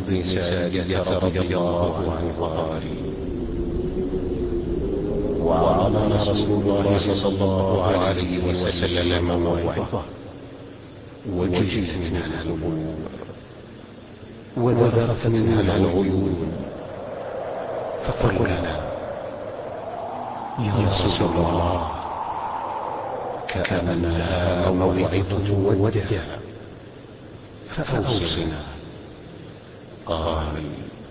بن سارية رضي الله عنه قال: وعظنا رسول الله صلى الله عليه وسلم موعظة وجلت منها القلوب وذرفت منها العيون، فقلنا: يا رسول الله، كأنها موعظة وداع، فأوصنا. قال: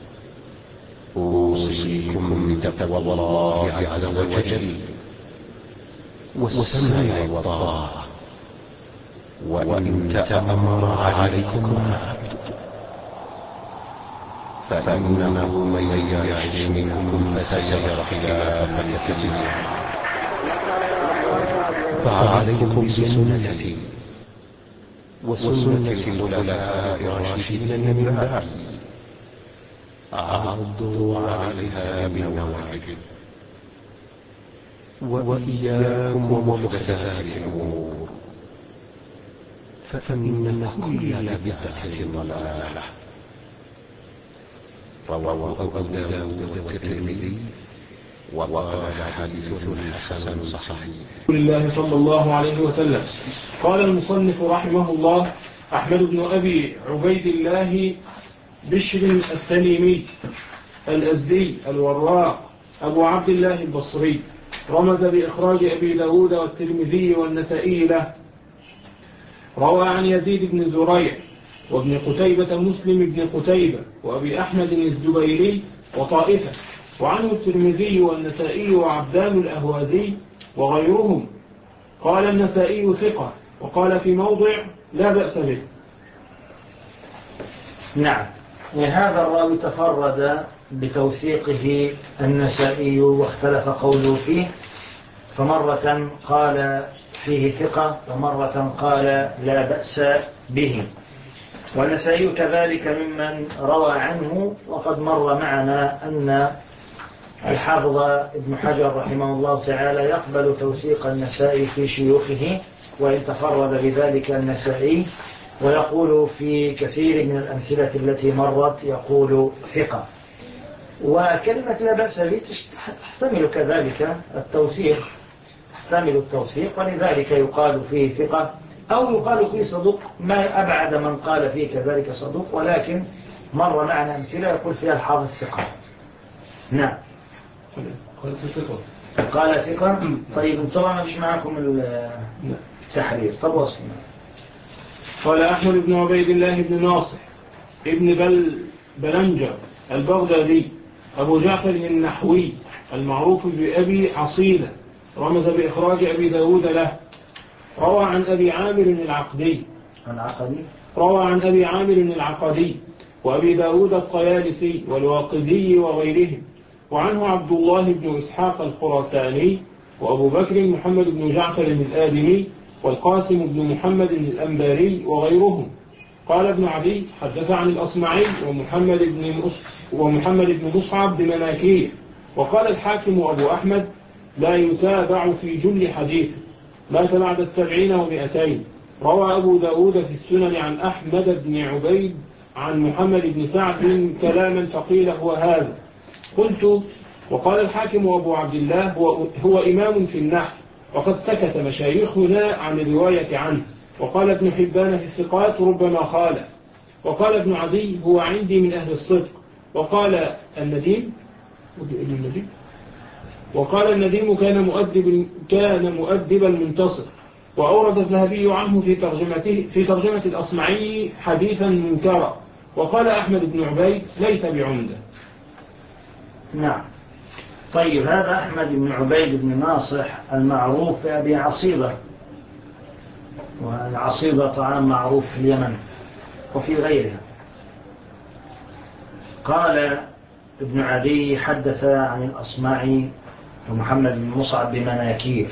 أوصيكم بتقوى الله عز وجل والسمع والطاعة، وإن تأمر عليكم عبد، فإنه من يعش منكم فسيرى اختلافا كثيرا، فعليكم بسنتي وسنة الخلفاء الراشدين من بعدي، عضوا عليها بالنواجذ، وإياكم ومحدثات الأمور، فإن كل بدعة ضلالة. رواه أبو داود والترمذي وقال حديث حسن صحيح. رسول الله صلى الله عليه وسلم. قال المصنف رحمه الله: أحمد بن أبي عبيد الله بشر التميمي الأزدي الوراق أبو عبد الله البصري، رمز بإخراج أبي داود والترمذي والنسائي له. روى عن يزيد بن زريع وابن قتيبة مسلم بن قتيبة وأبي أحمد الزبيري وطائفة، وعنه الترمذي والنسائي وعبدان الأهوازي وغيرهم. قال النسائي ثقة، وقال في موضع لا بأس به. نعم، هذا الراوي تفرد بتوثيقه النسائي واختلف قوله فيه، فمرة قال فيه ثقة ومرة قال لا بأس به، والنسائي كذلك ممن روى عنه. وقد مر معنا أن الحافظ ابن حجر رحمه الله تعالى يقبل توثيق النسائي في شيوخه وإن تفرد بذلك النسائي، ويقول في كثير من الأمثلة التي مرت يقول ثقة. وكلمة لا بأس به تحتمل كذلك التوثيق، تحتمل التوثيق، ولذلك يقال فيه ثقة أو يقال فيه صدوق، ما أبعد من قال فيه كذلك صدوق، ولكن مر معنا أمثلة يقول فيها الحافظ ثقة. نعم، قال ثقة. طيب طبعا مش معكم التحرير. طب وصفنا. قال أحمد بن عبيد الله بن ناصر ابن بلنجر البغدادي أبو جعفر النحوي المعروف بأبي عصيلة، رمز بإخراج أبي داود له. روى عن أبي عامر العقدي وأبي داود الطيالسي والواقدي وغيرهم، وعنه عبد الله بن إسحاق الخراساني وأبو بكر محمد بن جعفر الآدمي والقاسم بن محمد الأنباري وغيرهم. قال ابن عدي: حدث عن الأصمعي ومحمد بن مصعب بمناكير. وقال الحاكم أبو أحمد: لا يتابع في جل حديث، مات بعد 70 و200. روى أبو داود في السنن عن أحمد بن عبيد عن محمد بن سعد كلاما فقيل هو هذا. قلت: وقال الحاكم أبو عبد الله هو إمام في النحو، وقد سكت مشايخنا عن الرواية عنه. وقال ابن حبان في الثقات ربما خالف. وقال ابن عدي: هو عندي من أهل الصدق. وقال النديم كان مؤدبا منتصر. وأورد الذهبي عنه في ترجمة الأصمعي حديثا منكرا. وقال أحمد بن عبيد: ليس بعمدة. نعم. طيب، هذا أحمد بن عبيد بن ناصح المعروف بأبي عصيبة، والعصيبة طعام معروف في اليمن وفي غيرها. قال ابن عدي: حدث عن الأصمعي ومحمد بن مصعب بمناكير.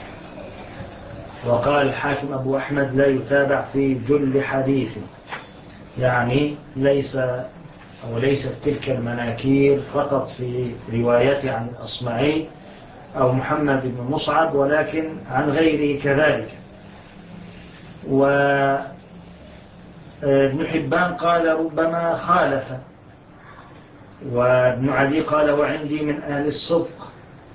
وقال الحاكم أبو أحمد: لا يتابع في جل حديث، يعني ليست تلك المناكير فقط في روايته عن الأصمعي أو محمد بن مصعب، ولكن عن غيره كذلك. ابن حبان قال ربما خالف، وابن عدي قال وعندي من أهل الصدق،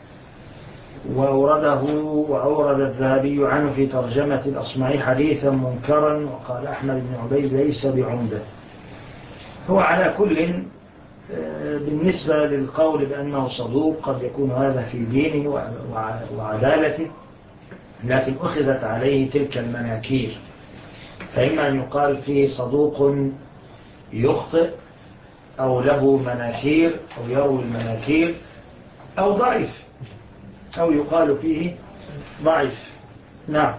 وأورد الذهبي عنه في ترجمة الأصمعي حديثا منكرا، وقال أحمد بن عبيد ليس بعمدة. هو على كل بالنسبة للقول بأنه صدوق قد يكون هذا في دينه وعدالته، لكن أخذت عليه تلك المناكير، فإما أن يقال فيه صدوق يخطئ أو له مناكير أو يروي المناكير، أو ضعيف، أو يقال فيه ضعيف. نعم،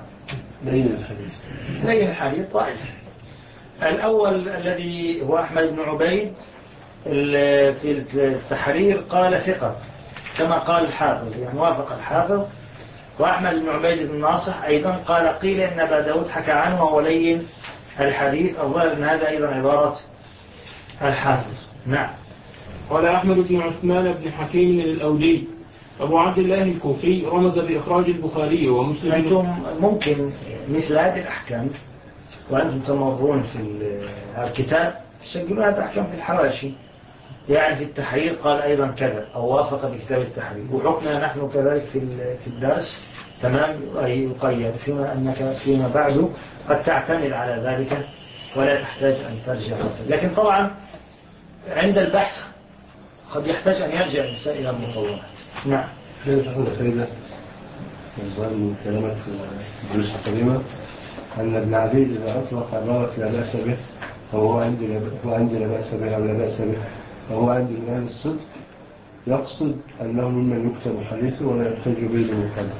لين الحديث ضعيف. الأول الذي هو أحمد بن عبيد في التحرير قال ثقة كما قال الحافظ، يعني وافق الحافظ. وأحمد بن عبيد بن ناصح أيضا قال قيل إن أبا داود حكى عنه ولين الحديث، أظن أن هذا أيضا عبارة الحافظ. نعم. قال أحمد بن عثمان بن حكيم الأولي أبو عبد الله الكوفي رمز بإخراج البخاري ومسلم. أنتم ممكن مثل هذه الأحكام وأنتم تمرون في الكتاب تسجلوا هذه الأحكام في الحواشي، يعني في التحرير قال أيضا كذا أو وافق بكتاب التحرير، وحكمنا نحن كذلك في الدرس تمام يقيد، فيما أنك فيما بعد قد تعتمد على ذلك ولا تحتاج أن ترجع. لكن طبعا عند البحث قد يحتاج أن يرجع الإنسان إلى المطولات. نعم. هذا تقول فريدة من كلامك في الجلسة القديمة أن ابن عبيد إذا أطلق عبارة لا بأس به فهو عندي لا بأس به أو لا بأس به فهو عندي من أهل الصدق، يقصد أنه ممن يكتب حديثه ولا يحتاج به لمقدم.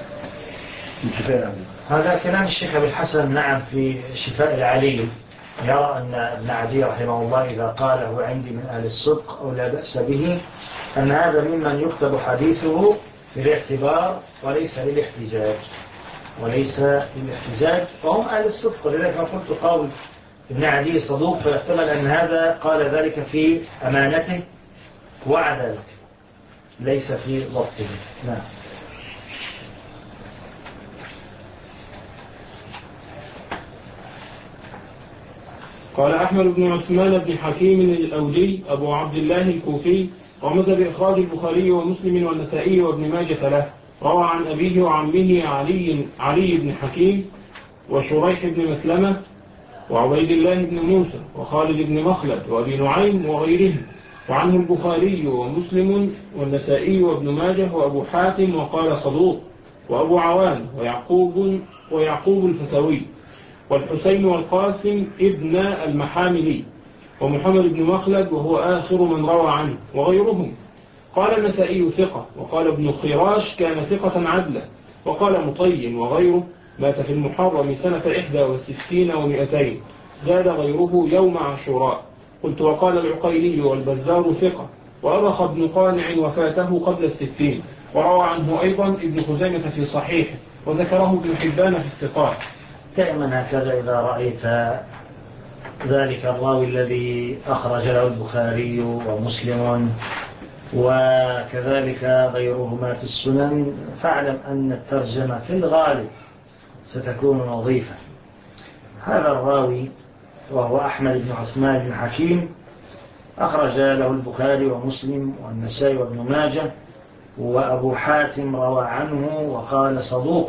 هذا كلام الشيخ أبي الحسن نعم في شفاء العليل، يرى أن ابن عدي رحمه الله إذا قال هو عندي من أهل الصدق أو لا بأس به أن هذا ممن يكتب حديثه بالاعتبار وليس للاحتجاج، وهم أهل الصدق. ولذلك ما قلت قول ابن عدي صدوق، فيحتمل أن هذا قال ذلك في أمانته وعدالته ليس في ضبطه. نعم. قال أحمد بن عثمان بن حكيم الأولي أبو عبد الله الكوفي رمز بإخراج البخاري ومسلم والنسائي وابن ماجة له، روى عن أبيه وعمه علي بن حكيم وشريح بن مسلمة وعبيد الله بن موسى وخالد بن مخلد وأبي نعيم وغيرهم، وعنه البخاري ومسلم والنسائي وابن ماجه وأبو حاتم وقال صدوق، وأبو عوان ويعقوب الفسوي والحسين والقاسم ابن المحاملي ومحمد بن مخلد وهو آخر من روى عنه وغيرهم. قال النسائي ثقة، وقال ابن خراش كان ثقة عدلا، وقال مطين وغيره مات في المحرم سنة 61 و200، زاد غيره يوم عاشوراء. قلت وقال العقيلي والبزار ثقة، وأرخ ابن قانع وفاته قبل 60، وروى عنه أيضا ابن خزيمة في صحيحه، وذكره ابن حبان في الثقات. دائما هكذا إذا رأيت ذلك الراوي الذي أخرج له البخاري ومسلم وكذلك غيرهما في السنن، فاعلم أن الترجمة في الغالب ستكون نظيفة. هذا الراوي وهو أحمد بن عثمان بن حكيم أخرج له البخاري ومسلم والنسائي وابن ماجه، وأبو حاتم روى عنه وقال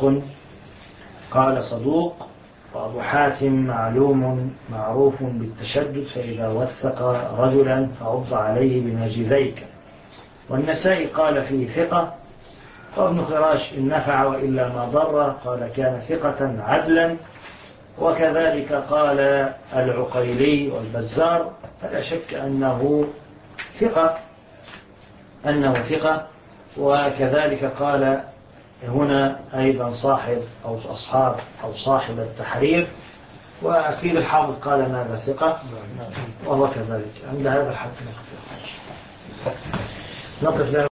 صدوق، وأبو حاتم معلوم معروف بالتشدد، فإذا وثق رجلا فعض عليه بناجذيك. والنسائي قال فيه ثقة، وابن خراش إن نفع وإلا ما ضر قال كان ثقة عدلا، وكذلك قال العقيلي والبزار، فلا شك أنه ثقة. وكذلك قال هنا أيضا صاحب أو أصحاب أو صاحب التحرير، وأكيد الحافظ قال ماذا ثقة، وهو كذلك. عند هذا الحد نقف